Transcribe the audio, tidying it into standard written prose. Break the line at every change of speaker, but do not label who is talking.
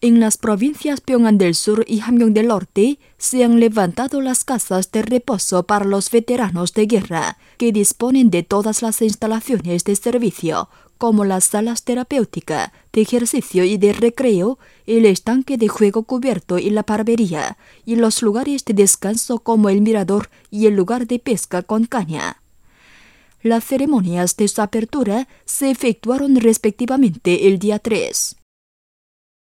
En las provincias Pyongan del Sur y Hamgyong del Norte se han levantado las casas de reposo para los veteranos de guerra, que disponen de todas las instalaciones de servicio, como las salas terapéuticas, de ejercicio y de recreo, el estanque de juego cubierto y la barbería, y los lugares de descanso como el mirador y el lugar de pesca con caña. Las ceremonias de su apertura se efectuaron respectivamente el día 3.